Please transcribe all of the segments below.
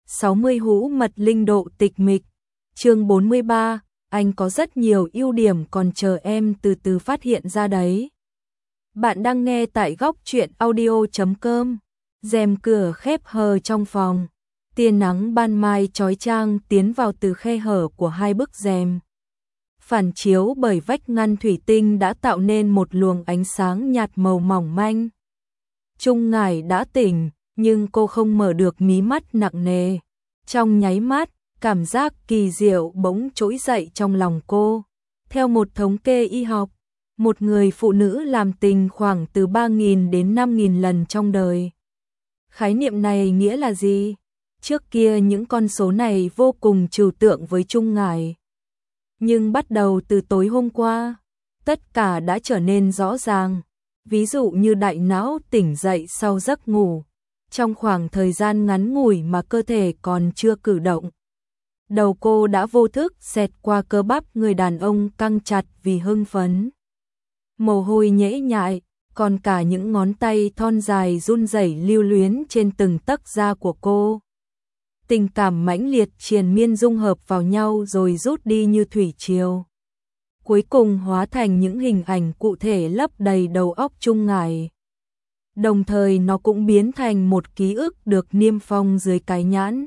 60 hũ mật linh độ tịch mịch. Chương 43, anh có rất nhiều ưu điểm còn chờ em từ từ phát hiện ra đấy. Bạn đang nghe tại góc truyện audio.com. Rèm cửa khép hờ trong phòng. Tia nắng ban mai chói chang tiến vào từ khe hở của hai bức rèm. Phản chiếu bởi vách ngăn thủy tinh đã tạo nên một luồng ánh sáng nhạt màu mỏng manh. Trung Ngải đã tỉnh, nhưng cô không mở được mí mắt nặng nề. Trong nháy mắt, cảm giác kỳ diệu bỗng trỗi dậy trong lòng cô. Theo một thống kê y học, một người phụ nữ làm tình khoảng từ 3.000 đến 5.000 lần trong đời. Khái niệm này nghĩa là gì? Trước kia những con số này vô cùng trừu tượng với Trung Ngải. Nhưng bắt đầu từ tối hôm qua, tất cả đã trở nên rõ ràng. Ví dụ như đại não tỉnh dậy sau giấc ngủ, trong khoảng thời gian ngắn ngủi mà cơ thể còn chưa cử động. Đầu cô đã vô thức xẹt qua cơ bắp người đàn ông căng chặt vì hưng phấn. Mồ hôi nhễ nhại, còn cả những ngón tay thon dài run rẩy lưu luyến trên từng tấc da của cô. Tình cảm mãnh liệt triền miên dung hợp vào nhau rồi rút đi như thủy triều. Cuối cùng hóa thành những hình ảnh cụ thể lấp đầy đầu óc Trung Ngải. Đồng thời nó cũng biến thành một ký ức được niêm phong dưới cái nhãn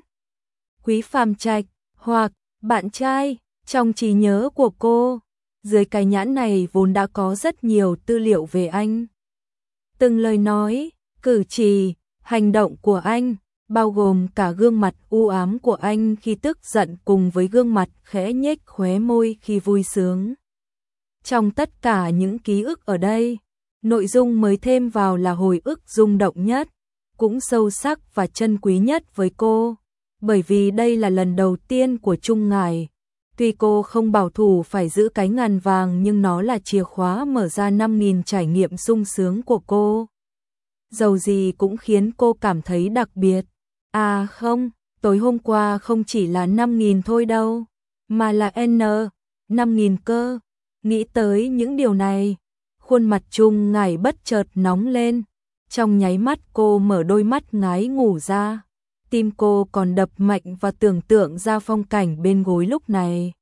Quý Phàm Trạch hoặc bạn trai trong trí nhớ của cô. Dưới cái nhãn này vốn đã có rất nhiều tư liệu về anh. Từng lời nói, cử chỉ, hành động của anh, bao gồm cả gương mặt u ám của anh khi tức giận cùng với gương mặt khẽ nhếch khóe môi khi vui sướng. Trong tất cả những ký ức ở đây, nội dung mới thêm vào là hồi ức rung động nhất, cũng sâu sắc và chân quý nhất với cô, bởi vì đây là lần đầu tiên của Trung Ngải. Tuy cô không bảo thủ phải giữ cái ngàn vàng nhưng nó là chìa khóa mở ra 5.000 trải nghiệm sung sướng của cô. Dầu gì cũng khiến cô cảm thấy đặc biệt. À không, tối hôm qua không chỉ là 5.000 thôi đâu, mà là 5.000 cơ. Nghĩ tới những điều này, khuôn mặt Trung Ngải bất chợt nóng lên. Trong nháy mắt cô mở đôi mắt ngái ngủ ra. Tim cô còn đập mạnh và tưởng tượng ra phong cảnh bên gối lúc này.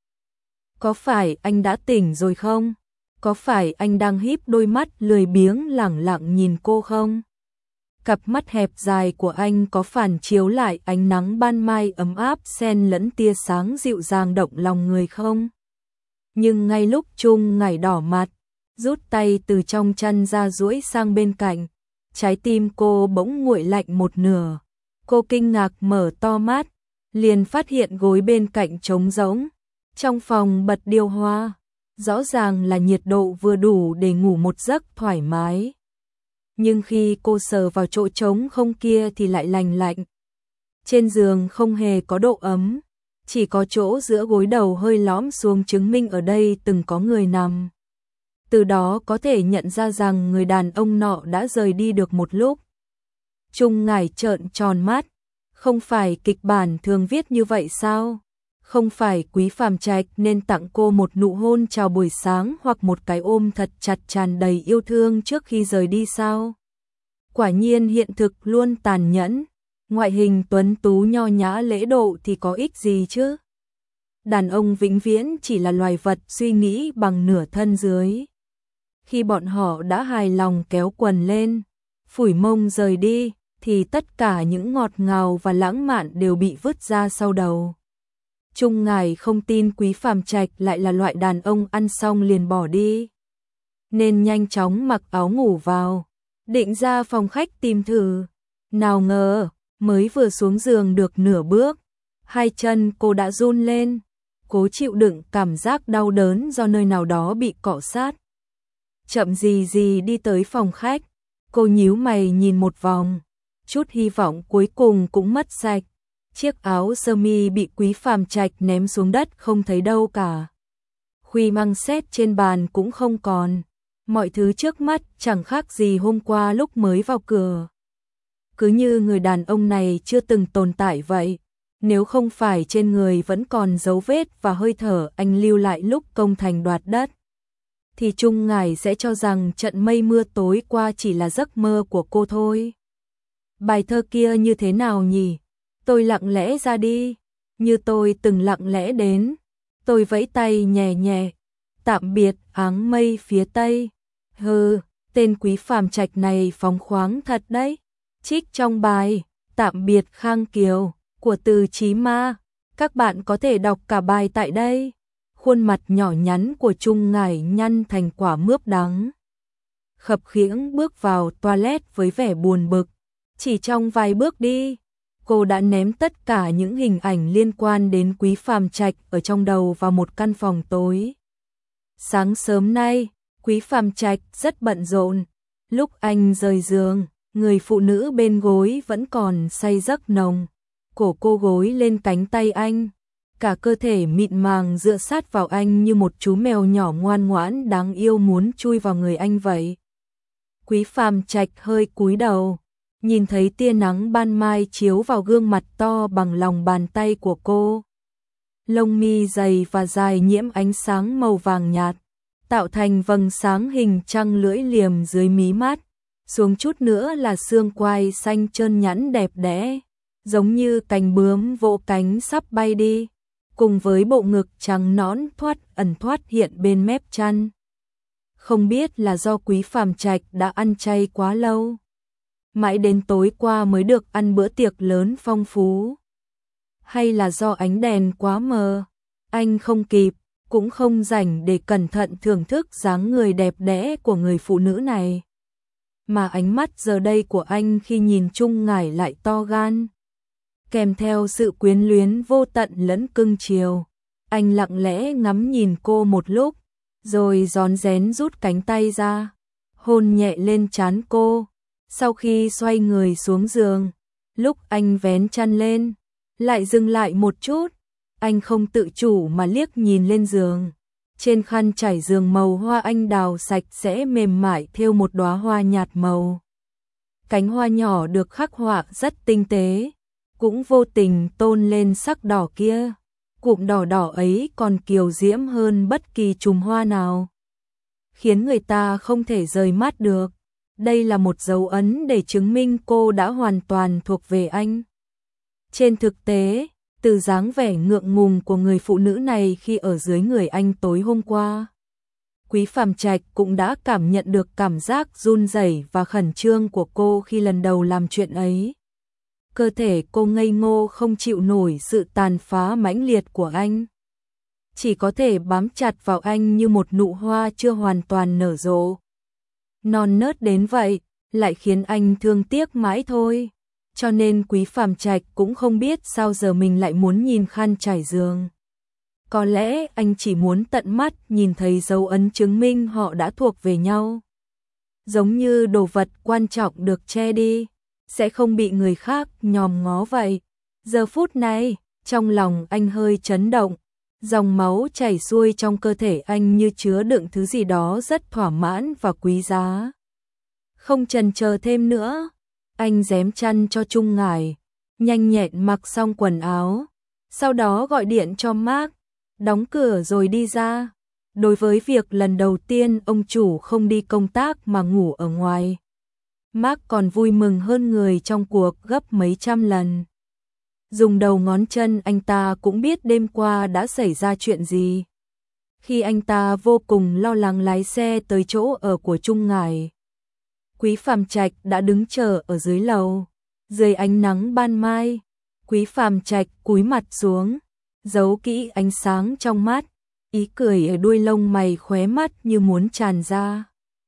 Có phải anh đã tỉnh rồi không? Có phải anh đang híp đôi mắt lười biếng lẳng lặng nhìn cô không? Cặp mắt hẹp dài của anh có phản chiếu lại ánh nắng ban mai ấm áp xen lẫn tia sáng dịu dàng động lòng người không? Nhưng ngay lúc Trung Ngải đỏ mặt, rút tay từ trong chăn ra duỗi sang bên cạnh, trái tim cô bỗng nguội lạnh một nửa. Cô kinh ngạc mở to mắt, liền phát hiện gối bên cạnh trống rỗng. Trong phòng bật điều hòa, rõ ràng là nhiệt độ vừa đủ để ngủ một giấc thoải mái. Nhưng khi cô sờ vào chỗ trống không kia thì lại lành lạnh. Trên giường không hề có độ ấm, chỉ có chỗ giữa gối đầu hơi lõm xuống chứng minh ở đây từng có người nằm. Từ đó có thể nhận ra rằng người đàn ông nọ đã rời đi được một lúc. Trung Ngải trợn tròn mắt, không phải kịch bản thường viết như vậy sao? Không phải Quý Phàm Trạch nên tặng cô một nụ hôn chào buổi sáng hoặc một cái ôm thật chặt tràn đầy yêu thương trước khi rời đi sao? Quả nhiên hiện thực luôn tàn nhẫn, ngoại hình tuấn tú nho nhã lễ độ thì có ích gì chứ? Đàn ông vĩnh viễn chỉ là loài vật suy nghĩ bằng nửa thân dưới. Khi bọn họ đã hài lòng kéo quần lên, phủi mông rời đi, thì tất cả những ngọt ngào và lãng mạn đều bị vứt ra sau đầu. Trung Ngải không tin Quý Phàm Trạch lại là loại đàn ông ăn xong liền bỏ đi, nên nhanh chóng mặc áo ngủ vào, định ra phòng khách tìm thử. Nào ngờ, mới vừa xuống giường được nửa bước, hai chân cô đã run lên, cố chịu đựng cảm giác đau đớn do nơi nào đó bị cọ sát. Chậm gì gì đi tới phòng khách, cô nhíu mày nhìn một vòng, chút hy vọng cuối cùng cũng mất sạch. Chiếc áo sơ mi bị Quý Phàm Trạch ném xuống đất không thấy đâu cả. Khuy măng xét trên bàn cũng không còn. Mọi thứ trước mắt chẳng khác gì hôm qua lúc mới vào cửa. Cứ như người đàn ông này chưa từng tồn tại vậy. Nếu không phải trên người vẫn còn dấu vết và hơi thở anh lưu lại lúc công thành đoạt đất, thì Trung Ngải sẽ cho rằng trận mây mưa tối qua chỉ là giấc mơ của cô thôi. Bài thơ kia như thế nào nhỉ? Tôi lặng lẽ ra đi, như tôi từng lặng lẽ đến. Tôi vẫy tay nhẹ nhẹ, tạm biệt áng mây phía tây. Hừ, tên Quý Phàm Trạch này phóng khoáng thật đấy. Trích trong bài Tạm biệt Khang Kiều của Từ Chí Ma. Các bạn có thể đọc cả bài tại đây. Khuôn mặt nhỏ nhắn của Trung Ngải nhăn thành quả mướp đắng. Khập khiễng bước vào toilet với vẻ buồn bực. Chỉ trong vài bước đi, cô đã ném tất cả những hình ảnh liên quan đến Quý Phàm Trạch ở trong đầu vào một căn phòng tối. Sáng sớm nay, Quý Phàm Trạch rất bận rộn. Lúc anh rời giường, người phụ nữ bên gối vẫn còn say giấc nồng. Cổ cô gối lên cánh tay anh, cả cơ thể mịn màng dựa sát vào anh như một chú mèo nhỏ ngoan ngoãn đáng yêu muốn chui vào người anh vậy. Quý Phàm Trạch hơi cúi đầu, nhìn thấy tia nắng ban mai chiếu vào gương mặt to bằng lòng bàn tay của cô. Lông mi dày và dài nhiễm ánh sáng màu vàng nhạt, tạo thành vầng sáng hình trăng lưỡi liềm dưới mí mắt. Xuống chút nữa là xương quai xanh trơn nhẵn đẹp đẽ, giống như cánh bướm vỗ cánh sắp bay đi, cùng với bộ ngực trắng nõn ẩn thoát hiện bên mép chăn. Không biết là do Quý Phàm Trạch đã ăn chay quá lâu, mãi đến tối qua mới được ăn bữa tiệc lớn phong phú, hay là do ánh đèn quá mờ, anh không kịp, cũng không rảnh để cẩn thận thưởng thức dáng người đẹp đẽ của người phụ nữ này. Mà ánh mắt giờ đây của anh khi nhìn Trung Ngải lại to gan, kèm theo sự quyến luyến vô tận lẫn cưng chiều. Anh lặng lẽ ngắm nhìn cô một lúc, rồi rón rén rút cánh tay ra, hôn nhẹ lên trán cô. Sau khi xoay người xuống giường, lúc anh vén chăn lên, lại dừng lại một chút, anh không tự chủ mà liếc nhìn lên giường. Trên khăn trải giường màu hoa anh đào sạch sẽ mềm mại thêu một đóa hoa nhạt màu. Cánh hoa nhỏ được khắc họa rất tinh tế, cũng vô tình tôn lên sắc đỏ kia. Cụm đỏ đỏ ấy còn kiều diễm hơn bất kỳ chùm hoa nào, khiến người ta không thể rời mắt được. Đây là một dấu ấn để chứng minh cô đã hoàn toàn thuộc về anh. Trên thực tế, từ dáng vẻ ngượng ngùng của người phụ nữ này khi ở dưới người anh tối hôm qua, Quý Phàm Trạch cũng đã cảm nhận được cảm giác run rẩy và khẩn trương của cô khi lần đầu làm chuyện ấy. Cơ thể cô ngây ngô không chịu nổi sự tàn phá mãnh liệt của anh, chỉ có thể bám chặt vào anh như một nụ hoa chưa hoàn toàn nở rộ. Non nớt đến vậy, lại khiến anh thương tiếc mãi thôi. Cho nên Quý Phàm Trạch cũng không biết sao giờ mình lại muốn nhìn khăn trải giường. Có lẽ anh chỉ muốn tận mắt nhìn thấy dấu ấn chứng minh họ đã thuộc về nhau. Giống như đồ vật quan trọng được che đi, sẽ không bị người khác nhòm ngó vậy. Giờ phút này, trong lòng anh hơi chấn động, dòng máu chảy xuôi trong cơ thể anh như chứa đựng thứ gì đó rất thỏa mãn và quý giá. Không chần chờ thêm nữa, anh rém chăn cho Trung Ngải, nhanh nhẹn mặc xong quần áo, sau đó gọi điện cho Mark, đóng cửa rồi đi ra. Đối với việc lần đầu tiên ông chủ không đi công tác mà ngủ ở ngoài, Mark còn vui mừng hơn người trong cuộc gấp mấy trăm lần. Dùng đầu ngón chân anh ta cũng biết đêm qua đã xảy ra chuyện gì. Khi anh ta vô cùng lo lắng lái xe tới chỗ ở của Trung Ngải, Quý Phàm Trạch đã đứng chờ ở dưới lầu. Dưới ánh nắng ban mai, Quý Phàm Trạch cúi mặt xuống, giấu kỹ ánh sáng trong mắt, ý cười ở đuôi lông mày khóe mắt như muốn tràn ra.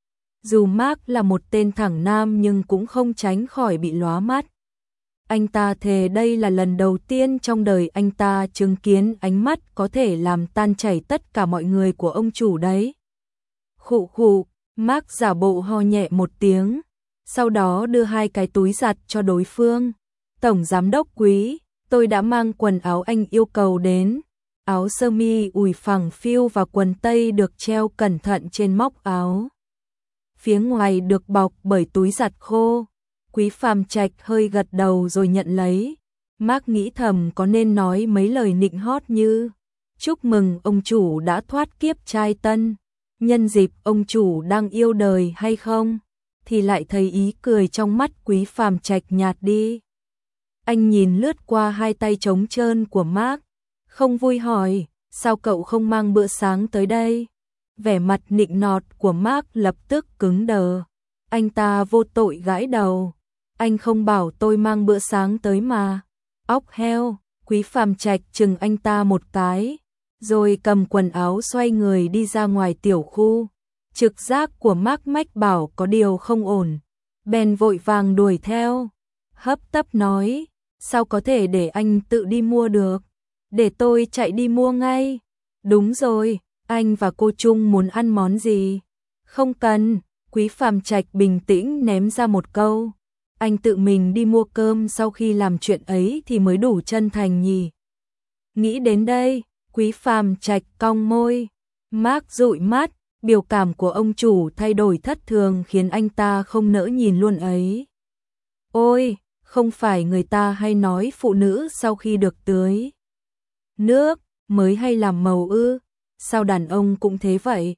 Dù Mark là một tên thẳng nam nhưng cũng không tránh khỏi bị lóa mắt. Anh ta thề đây là lần đầu tiên trong đời anh ta chứng kiến ánh mắt có thể làm tan chảy tất cả mọi người của ông chủ đấy. Khụ khụ, Mark giả bộ ho nhẹ một tiếng, sau đó đưa hai cái túi giặt cho đối phương. Tổng giám đốc Quý, tôi đã mang quần áo anh yêu cầu đến. Áo sơ mi ủi phẳng phiu và quần tây được treo cẩn thận trên móc áo. Phía ngoài được bọc bởi túi giặt khô. Quý Phàm Trạch hơi gật đầu rồi nhận lấy. Mark nghĩ thầm có nên nói mấy lời nịnh hót như chúc mừng ông chủ đã thoát kiếp trai tân, nhân dịp ông chủ đang yêu đời hay không, thì lại thấy ý cười trong mắt Quý Phàm Trạch nhạt đi. Anh nhìn lướt qua hai tay trống trơn của Mark, không vui hỏi, sao cậu không mang bữa sáng tới đây? Vẻ mặt nịnh nọt của Mark lập tức cứng đờ. Anh ta vô tội gãi đầu. Anh không bảo tôi mang bữa sáng tới mà. Óc heo, Quý Phàm Trạch chừng anh ta một cái, rồi cầm quần áo xoay người đi ra ngoài tiểu khu. Trực giác của Mark mách bảo có điều không ổn. Bèn vội vàng đuổi theo. Hấp tấp nói, sao có thể để anh tự đi mua được? Để tôi chạy đi mua ngay. Đúng rồi, anh và cô Trung muốn ăn món gì? Không cần, Quý Phàm Trạch bình tĩnh ném ra một câu. Anh tự mình đi mua cơm sau khi làm chuyện ấy thì mới đủ chân thành nhỉ. Nghĩ đến đây, Quý Phàm Trạch cong môi. Mark dụi mắt, biểu cảm của ông chủ thay đổi thất thường khiến anh ta không nỡ nhìn luôn ấy. Ôi, không phải người ta hay nói phụ nữ sau khi được tưới nước mới hay làm màu ư? Sao đàn ông cũng thế vậy?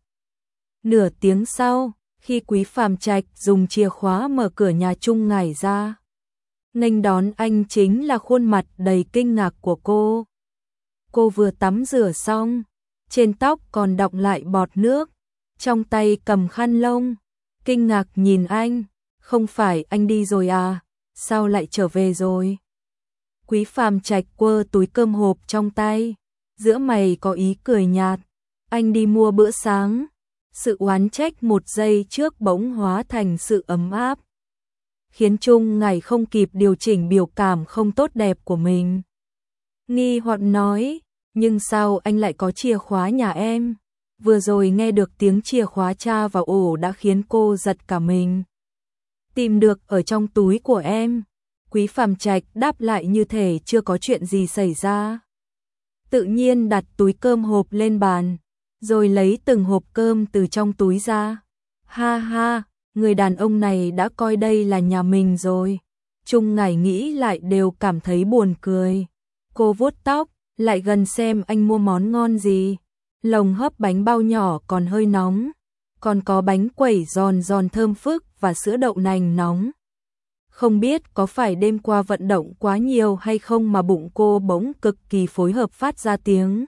Nửa tiếng sau, khi Quý Phàm Trạch dùng chìa khóa mở cửa nhà Trung Ngải ra, nghênh đón anh chính là khuôn mặt đầy kinh ngạc của cô. Cô vừa tắm rửa xong, trên tóc còn đọng lại bọt nước, trong tay cầm khăn lông, kinh ngạc nhìn anh, không phải anh đi rồi à, sao lại trở về rồi? Quý Phàm Trạch quơ túi cơm hộp trong tay, giữa mày có ý cười nhạt, anh đi mua bữa sáng. Sự oán trách một giây trước bỗng hóa thành sự ấm áp, khiến Trung Ngải không kịp điều chỉnh biểu cảm không tốt đẹp của mình. Nghi hoặc nói, nhưng sao anh lại có chìa khóa nhà em? Vừa rồi nghe được tiếng chìa khóa tra vào ổ đã khiến cô giật cả mình. Tìm được ở trong túi của em. Quý Phàm Trạch đáp lại như thể chưa có chuyện gì xảy ra. Tự nhiên đặt túi cơm hộp lên bàn, rồi lấy từng hộp cơm từ trong túi ra. Ha ha, người đàn ông này đã coi đây là nhà mình rồi. Trung Ngải nghĩ lại đều cảm thấy buồn cười. Cô vuốt tóc, lại gần xem anh mua món ngon gì. Lồng hấp bánh bao nhỏ còn hơi nóng, còn có bánh quẩy giòn giòn thơm phức và sữa đậu nành nóng. Không biết có phải đêm qua vận động quá nhiều hay không mà bụng cô bỗng cực kỳ phối hợp phát ra tiếng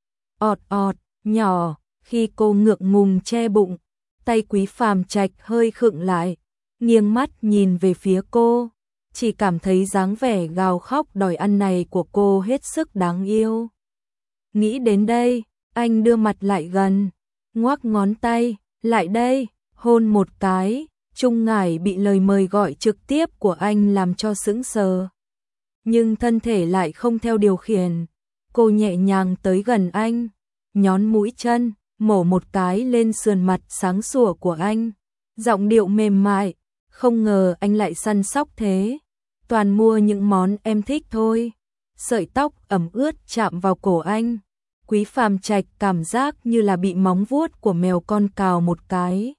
ọt ọt nhỏ. Khi cô ngượng ngùng che bụng, tay Quý Phàm Trạch hơi khựng lại, nghiêng mắt nhìn về phía cô, chỉ cảm thấy dáng vẻ gào khóc đòi ăn này của cô hết sức đáng yêu. Nghĩ đến đây, anh đưa mặt lại gần, ngoắc ngón tay, lại đây, hôn một cái. Trung Ngải bị lời mời gọi trực tiếp của anh làm cho sững sờ, nhưng thân thể lại không theo điều khiển. Cô nhẹ nhàng tới gần anh, nhón mũi chân, mổ một cái lên sườn mặt sáng sủa của anh, giọng điệu mềm mại, không ngờ anh lại săn sóc thế, toàn mua những món em thích thôi. Sợi tóc ẩm ướt chạm vào cổ anh, Quý Phàm Trạch cảm giác như là bị móng vuốt của mèo con cào một cái.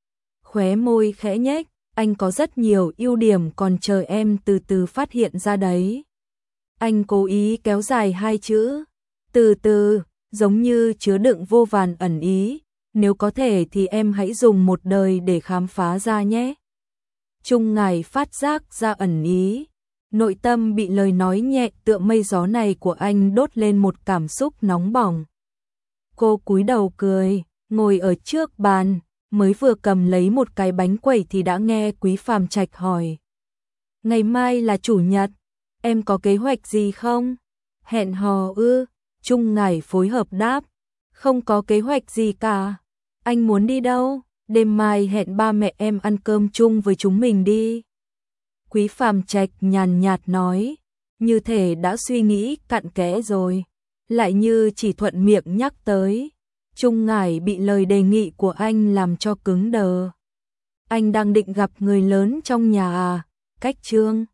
Khóe môi khẽ nhếch, anh có rất nhiều ưu điểm còn chờ em từ từ phát hiện ra đấy. Anh cố ý kéo dài hai chữ, từ từ, giống như chứa đựng vô vàn ẩn ý, nếu có thể thì em hãy dùng một đời để khám phá ra nhé. Trung Ngải phát giác ra ẩn ý, nội tâm bị lời nói nhẹ tựa mây gió này của anh đốt lên một cảm xúc nóng bỏng. Cô cúi đầu cười, ngồi ở trước bàn, mới vừa cầm lấy một cái bánh quẩy thì đã nghe Quý Phàm Trạch hỏi. Ngày mai là chủ nhật, em có kế hoạch gì không? Hẹn hò ư? Trung Ngải phối hợp đáp. Không có kế hoạch gì cả. Anh muốn đi đâu? Đêm mai hẹn ba mẹ em ăn cơm chung với chúng mình đi. Quý Phàm Trạch nhàn nhạt nói, như thể đã suy nghĩ cặn kẽ rồi, lại như chỉ thuận miệng nhắc tới. Trung Ngải bị lời đề nghị của anh làm cho cứng đờ. Anh đang định gặp người lớn trong nhà à? Cách chương